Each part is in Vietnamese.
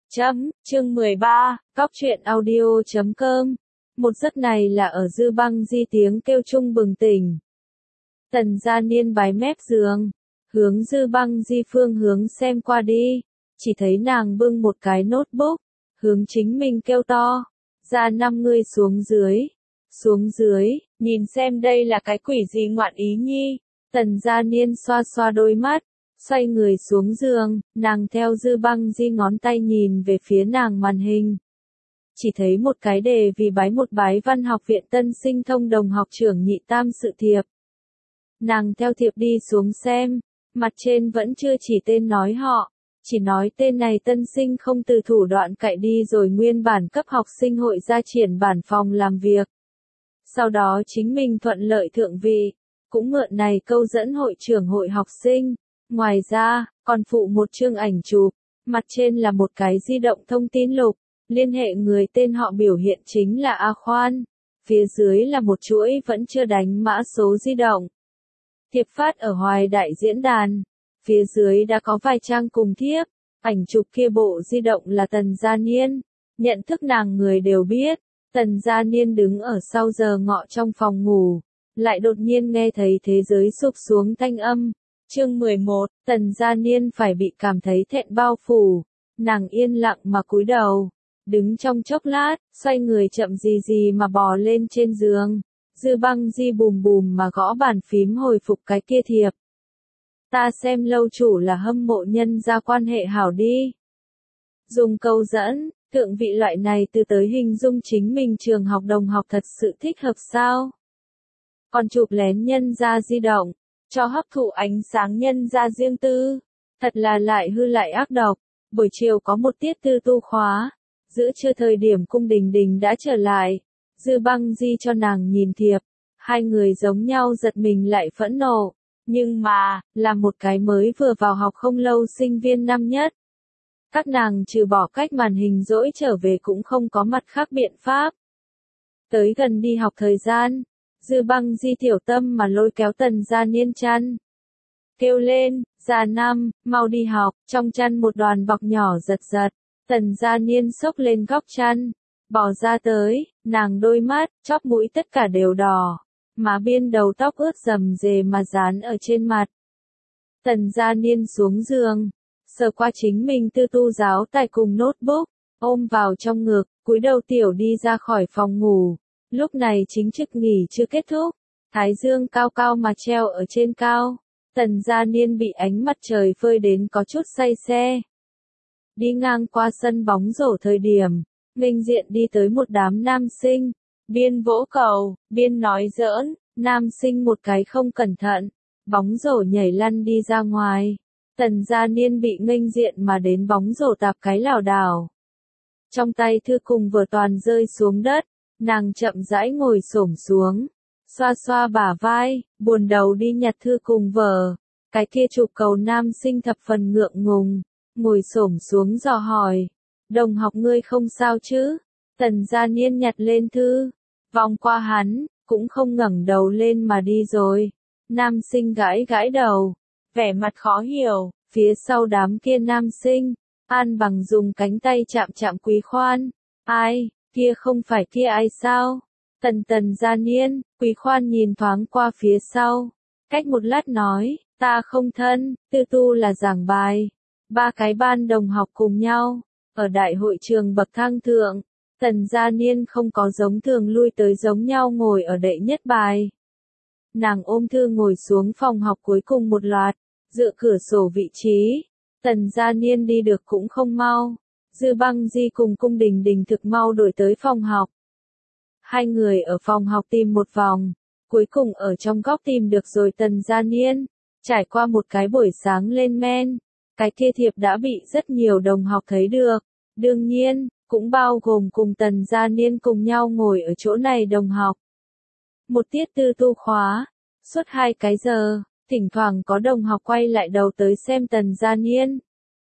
Chương 13, Cóc truyện audio.com. Một giấc này là ở Dư Băng Di tiếng kêu chung bừng tỉnh. Tần Gia Niên bái mép giường, hướng Dư Băng Di phương hướng xem qua đi, chỉ thấy nàng bưng một cái notebook, hướng chính mình kêu to, ra 5 người xuống dưới, nhìn xem đây là cái quỷ gì ngoạn ý nhi. Tần Gia Niên xoa xoa đôi mắt, xoay người xuống giường, nàng theo Dư Băng Di ngón tay nhìn về phía nàng màn hình. Chỉ thấy một cái đề vì bái một bái Văn học viện tân sinh thông đồng học trưởng nhị tam sự thiệp. Nàng theo thiệp đi xuống xem, mặt trên vẫn chưa chỉ tên nói họ, chỉ nói tên này tân sinh không từ thủ đoạn cậy đi rồi nguyên bản cấp học sinh hội ra triển bản phòng làm việc. Sau đó chính mình thuận lợi thượng vị, cũng mượn này câu dẫn hội trưởng hội học sinh. Ngoài ra, còn phụ một chương ảnh chụp, mặt trên là một cái di động thông tin lục, liên hệ người tên họ biểu hiện chính là A Khoan, phía dưới là một chuỗi vẫn chưa đánh mã số di động. Thiệp phát ở Hoài Đại diễn đàn, phía dưới đã có vài trang cùng thiếp, ảnh chụp kia bộ di động là Tần Gia Niên, nhận thức nàng người đều biết, Tần Gia Niên đứng ở sau giờ ngọ trong phòng ngủ, lại đột nhiên nghe thấy thế giới sụp xuống thanh âm. Chương 11, Tần Gia Niên phải bị cảm thấy thẹn bao phủ, nàng yên lặng mà cúi đầu, đứng trong chốc lát, xoay người chậm gì mà bò lên trên giường, Dư Băng Di bùm bùm mà gõ bàn phím hồi phục cái kia thiệp. Ta xem lâu chủ là hâm mộ nhân ra quan hệ hảo đi. Dùng câu dẫn, thượng vị loại này từ tới hình dung chính mình trường học đồng học thật sự thích hợp sao? Còn chụp lén nhân ra di động, cho hấp thụ ánh sáng nhân ra riêng tư, thật là lại hư lại ác độc. Buổi chiều có một tiết tư tu khóa, giữa trưa thời điểm Cung Đình Đình đã trở lại, Dư Băng Di cho nàng nhìn thiệp, hai người giống nhau giật mình lại phẫn nộ, nhưng mà, là một cái mới vừa vào học không lâu sinh viên năm nhất. Các nàng trừ bỏ cách màn hình dỗi trở về cũng không có mặt khác biện pháp. Tới gần đi học thời gian, Dư Băng Di tiểu tâm mà lôi kéo Tần Gia Niên chăn. Kêu lên, Gia Năm, mau đi học, trong chăn một đoàn bọc nhỏ giật giật. Tần Gia Niên xốc lên góc chăn, bỏ ra tới, nàng đôi mắt, chóp mũi tất cả đều đỏ, má biên đầu tóc ướt rầm rề mà dán ở trên mặt. Tần Gia Niên xuống giường, sờ qua chính mình tư tu giáo tài cùng notebook, ôm vào trong ngực, cúi đầu tiểu đi ra khỏi phòng ngủ. Lúc này chính trực nghỉ chưa kết thúc, thái dương cao cao mà treo ở trên cao, Tần Gia Niên bị ánh mặt trời phơi đến có chút say xe. Đi ngang qua sân bóng rổ thời điểm, nghênh diện đi tới một đám nam sinh, biên vỗ cầu, biên nói giỡn, nam sinh một cái không cẩn thận, bóng rổ nhảy lăn đi ra ngoài, Tần Gia Niên bị nghênh diện mà đến bóng rổ tạp cái lảo đảo. Trong tay thư cùng vở toàn rơi xuống đất. Nàng chậm rãi ngồi xổm xuống, xoa xoa bả vai, buồn đầu đi nhặt thư cùng vở. Cái kia chụp cầu nam sinh thập phần ngượng ngùng, ngồi xổm xuống dò hỏi, đồng học ngươi không sao chứ? Tần Gia Niên nhặt lên thư, vòng qua hắn, cũng không ngẩng đầu lên mà đi rồi. Nam sinh gãi gãi đầu, vẻ mặt khó hiểu, phía sau đám kia nam sinh, An Bằng dùng cánh tay chạm chạm Quý Khoan, ai? Kia không phải kia ai sao? Tần Gia Niên, Quý Khoan nhìn thoáng qua phía sau, cách một lát nói, ta không thân, tư tu là giảng bài. Ba cái ban đồng học cùng nhau, ở đại hội trường bậc thang thượng, Tần Gia Niên không có giống thường lui tới giống nhau ngồi ở đệ nhất bài. Nàng ôm thư ngồi xuống phòng học cuối cùng một loạt, dựa cửa sổ vị trí, Tần Gia Niên đi được cũng không mau. Dư Băng Di cùng Cung Đình Đình thực mau đổi tới phòng học. Hai người ở phòng học tìm một vòng, cuối cùng ở trong góc tìm được rồi Tần Gia Niên. Trải qua một cái buổi sáng lên men, cái kia thiệp đã bị rất nhiều đồng học thấy được. Đương nhiên, cũng bao gồm cùng Tần Gia Niên cùng nhau ngồi ở chỗ này đồng học. Một tiết tư tu khóa, suốt 2 cái giờ, thỉnh thoảng có đồng học quay lại đầu tới xem Tần Gia Niên.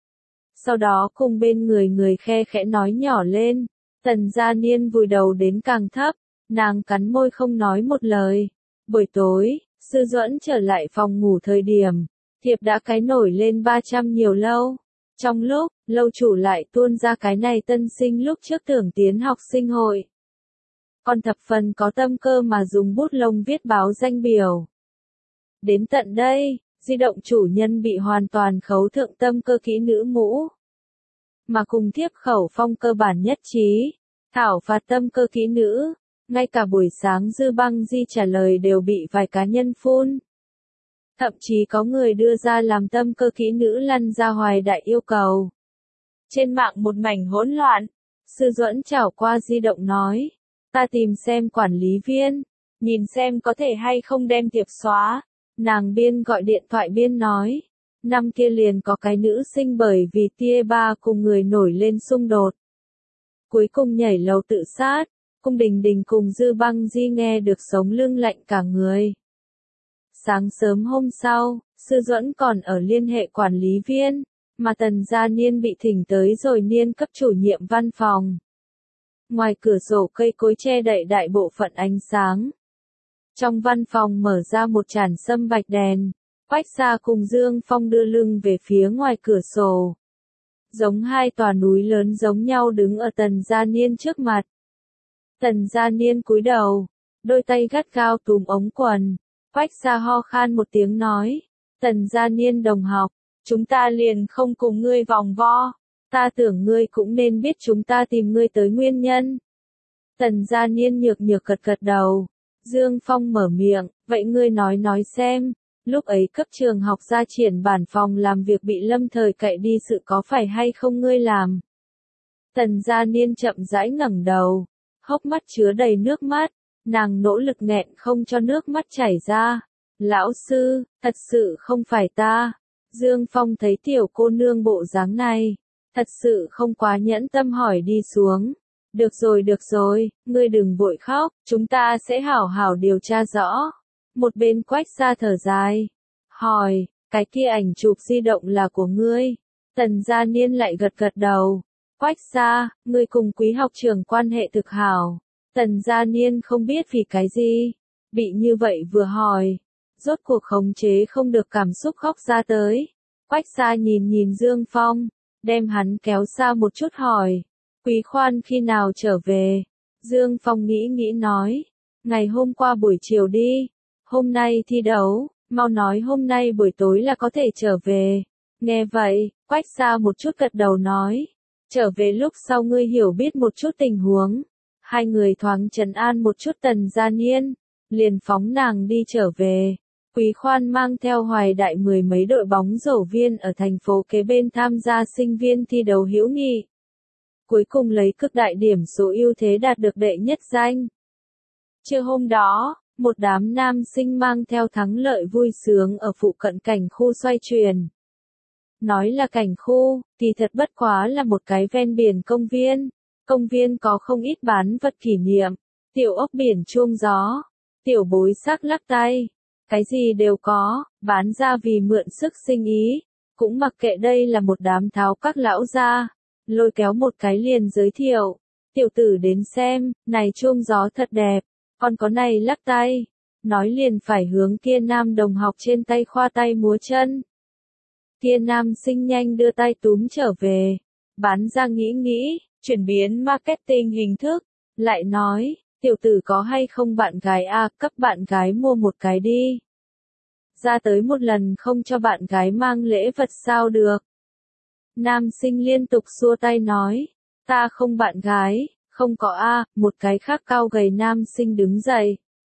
Sau đó cùng bên người khe khẽ nói nhỏ lên, Tần Gia Niên vùi đầu đến càng thấp, nàng cắn môi không nói một lời. Buổi tối, Sư Duẫn trở lại phòng ngủ thời điểm, thiệp đã cái nổi lên 300 nhiều lâu. Trong lúc, Lâu chủ lại tuôn ra cái này tân sinh lúc trước tưởng tiến học sinh hội. Còn thập phần có tâm cơ mà dùng bút lông viết báo danh biểu. Đến tận đây, di động chủ nhân bị hoàn toàn khấu thượng tâm cơ kỹ nữ mũ. Mà cùng tiếp khẩu phong cơ bản nhất trí, thảo phạt tâm cơ kỹ nữ, ngay cả buổi sáng Dư Băng Di trả lời đều bị vài cá nhân phun. Thậm chí có người đưa ra làm tâm cơ kỹ nữ lăn ra Hoài Đại yêu cầu. Trên mạng một mảnh hỗn loạn, Sư Duẫn trảo qua di động nói, ta tìm xem quản lý viên, nhìn xem có thể hay không đem tiệp xóa. Nàng biên gọi điện thoại biên nói, năm kia liền có cái nữ sinh bởi vì tia ba cùng người nổi lên xung đột. Cuối cùng nhảy lầu tự sát, Cung Đình Đình cùng Dư Băng Di nghe được sống lưng lạnh cả người. Sáng sớm hôm sau, Sư Duẫn còn ở liên hệ quản lý viên, mà Tần Gia Niên bị thỉnh tới rồi niên cấp chủ nhiệm văn phòng. Ngoài cửa sổ cây cối che đậy đại bộ phận ánh sáng. Trong văn phòng mở ra một chản sâm bạch đèn, Quách Gia cùng Dương Phong đưa lưng về phía ngoài cửa sổ. Giống hai tòa núi lớn giống nhau đứng ở Tần Gia Niên trước mặt. Tần Gia Niên cúi đầu, đôi tay gắt gao túm ống quần. Quách Gia ho khan một tiếng nói, Tần Gia Niên đồng học, chúng ta liền không cùng ngươi vòng vo, ta tưởng ngươi cũng nên biết chúng ta tìm ngươi tới nguyên nhân. Tần Gia Niên nhược nhược gật gật đầu. Dương Phong mở miệng, vậy ngươi nói xem, lúc ấy cấp trường học gia triển bản phòng làm việc bị lâm thời cậy đi sự có phải hay không ngươi làm? Tần Gia Niên chậm rãi ngẩng đầu, hốc mắt chứa đầy nước mắt, nàng nỗ lực nghẹn không cho nước mắt chảy ra. Lão sư, thật sự không phải ta. Dương Phong thấy tiểu cô nương bộ dáng này, thật sự không quá nhẫn tâm hỏi đi xuống. Được rồi, ngươi đừng vội khóc, chúng ta sẽ hảo hảo điều tra rõ. Một bên Quách Gia thở dài, hỏi, cái kia ảnh chụp di động là của ngươi? Tần Gia Niên lại gật gật đầu. Quách Gia, ngươi cùng Quý học trưởng quan hệ thực hảo. Tần Gia Niên không biết vì cái gì, bị như vậy vừa hỏi, rốt cuộc khống chế không được cảm xúc khóc ra tới. Quách Gia nhìn Dương Phong, đem hắn kéo xa một chút hỏi, Quý Khoan khi nào trở về? Dương Phong nghĩ nói, ngày hôm qua buổi chiều đi, hôm nay thi đấu, mau nói hôm nay buổi tối là có thể trở về. Nghe vậy, Quách Gia một chút gật đầu nói, trở về lúc sau ngươi hiểu biết một chút tình huống. Hai người thoáng trấn an một chút Tần Gia Niên, liền phóng nàng đi trở về. Quý Khoan mang theo Hoài Đại mười mấy đội bóng rổ viên ở thành phố kế bên tham gia sinh viên thi đấu hữu nghị. Cuối cùng lấy cực đại điểm số ưu thế đạt được đệ nhất danh. Trưa hôm đó, một đám nam sinh mang theo thắng lợi vui sướng ở phụ cận cảnh khu xoay chuyển. Nói là cảnh khu, thì thật bất quá là một cái ven biển công viên. Công viên có không ít bán vật kỷ niệm, tiểu ốc biển chuông gió, tiểu bối xác lắc tay, cái gì đều có, bán ra vì mượn sức sinh ý. Cũng mặc kệ đây là một đám tháo các lão gia, lôi kéo một cái liền giới thiệu, tiểu tử đến xem, này chuông gió thật đẹp, còn có này lắc tay, nói liền phải hướng kia nam đồng học trên tay khoa tay múa chân. Kia nam sinh nhanh đưa tay túm trở về, bán ra nghĩ, chuyển biến marketing hình thức, lại nói, tiểu tử có hay không bạn gái a, cấp bạn gái mua một cái đi. Ra tới một lần không cho bạn gái mang lễ vật sao được. Nam sinh liên tục xua tay nói, ta không bạn gái, không có a. Một cái khác cao gầy nam sinh đứng dậy.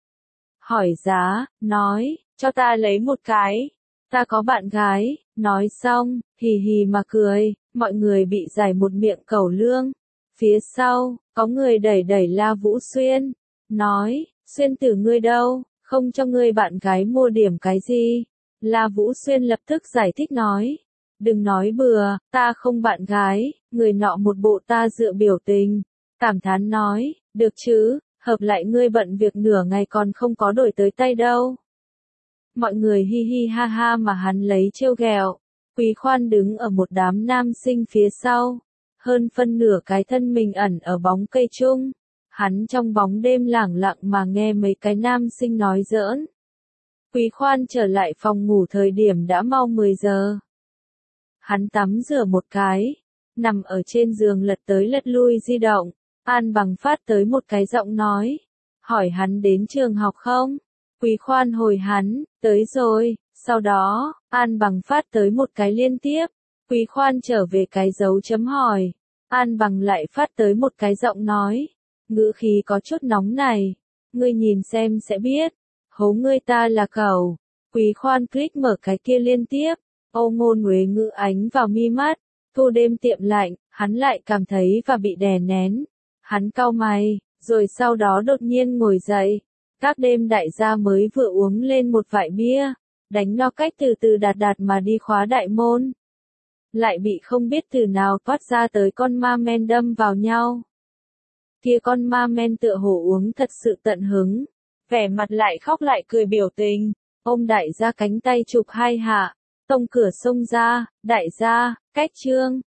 Hỏi giá, nói, cho ta lấy một cái, ta có bạn gái, nói xong, hì hì mà cười, mọi người bị giải một miệng cẩu lương. Phía sau, có người đẩy La Vũ Xuyên, nói, Xuyên tử ngươi đâu, không cho ngươi bạn gái mua điểm cái gì. La Vũ Xuyên lập tức giải thích nói, đừng nói bừa, ta không bạn gái. Người nọ một bộ ta dựa biểu tình, cảm thán nói, được chứ, hợp lại ngươi bận việc nửa ngày còn không có đổi tới tay đâu. Mọi người hi hi ha ha mà hắn lấy trêu ghẹo. Quý Khoan đứng ở một đám nam sinh phía sau, hơn phân nửa cái thân mình ẩn ở bóng cây chung. Hắn trong bóng đêm lẳng lặng mà nghe mấy cái nam sinh nói giỡn. Quý Khoan trở lại phòng ngủ thời điểm đã mau 10 giờ. Hắn tắm rửa một cái, nằm ở trên giường lật tới lật lui di động. An Bằng phát tới một cái giọng nói, hỏi hắn đến trường học không? Quý Khoan hồi hắn, tới rồi. Sau đó, An Bằng phát tới một cái liên tiếp. Quý Khoan trở về cái dấu chấm hỏi. An Bằng lại phát tới một cái giọng nói, ngữ khí có chút nóng này. Ngươi nhìn xem sẽ biết. Hố ngươi ta là cẩu. Quý Khoan click mở cái kia liên tiếp. Âu ngôn uế ngữ ánh vào mi mắt. Thu đêm tiệm lạnh, hắn lại cảm thấy và bị đè nén. Hắn cau mày, rồi sau đó đột nhiên ngồi dậy. Các đêm đại gia mới vừa uống lên một vại bia, đánh no cách từ từ đạt đạt mà đi khóa đại môn. Lại bị không biết từ nào toát ra tới con ma men đâm vào nhau. Kia con ma men tựa hồ uống thật sự tận hứng, vẻ mặt lại khóc lại cười biểu tình, ôm đại gia cánh tay chụp hai hạ, tông cửa xông ra, đại gia, cách trương.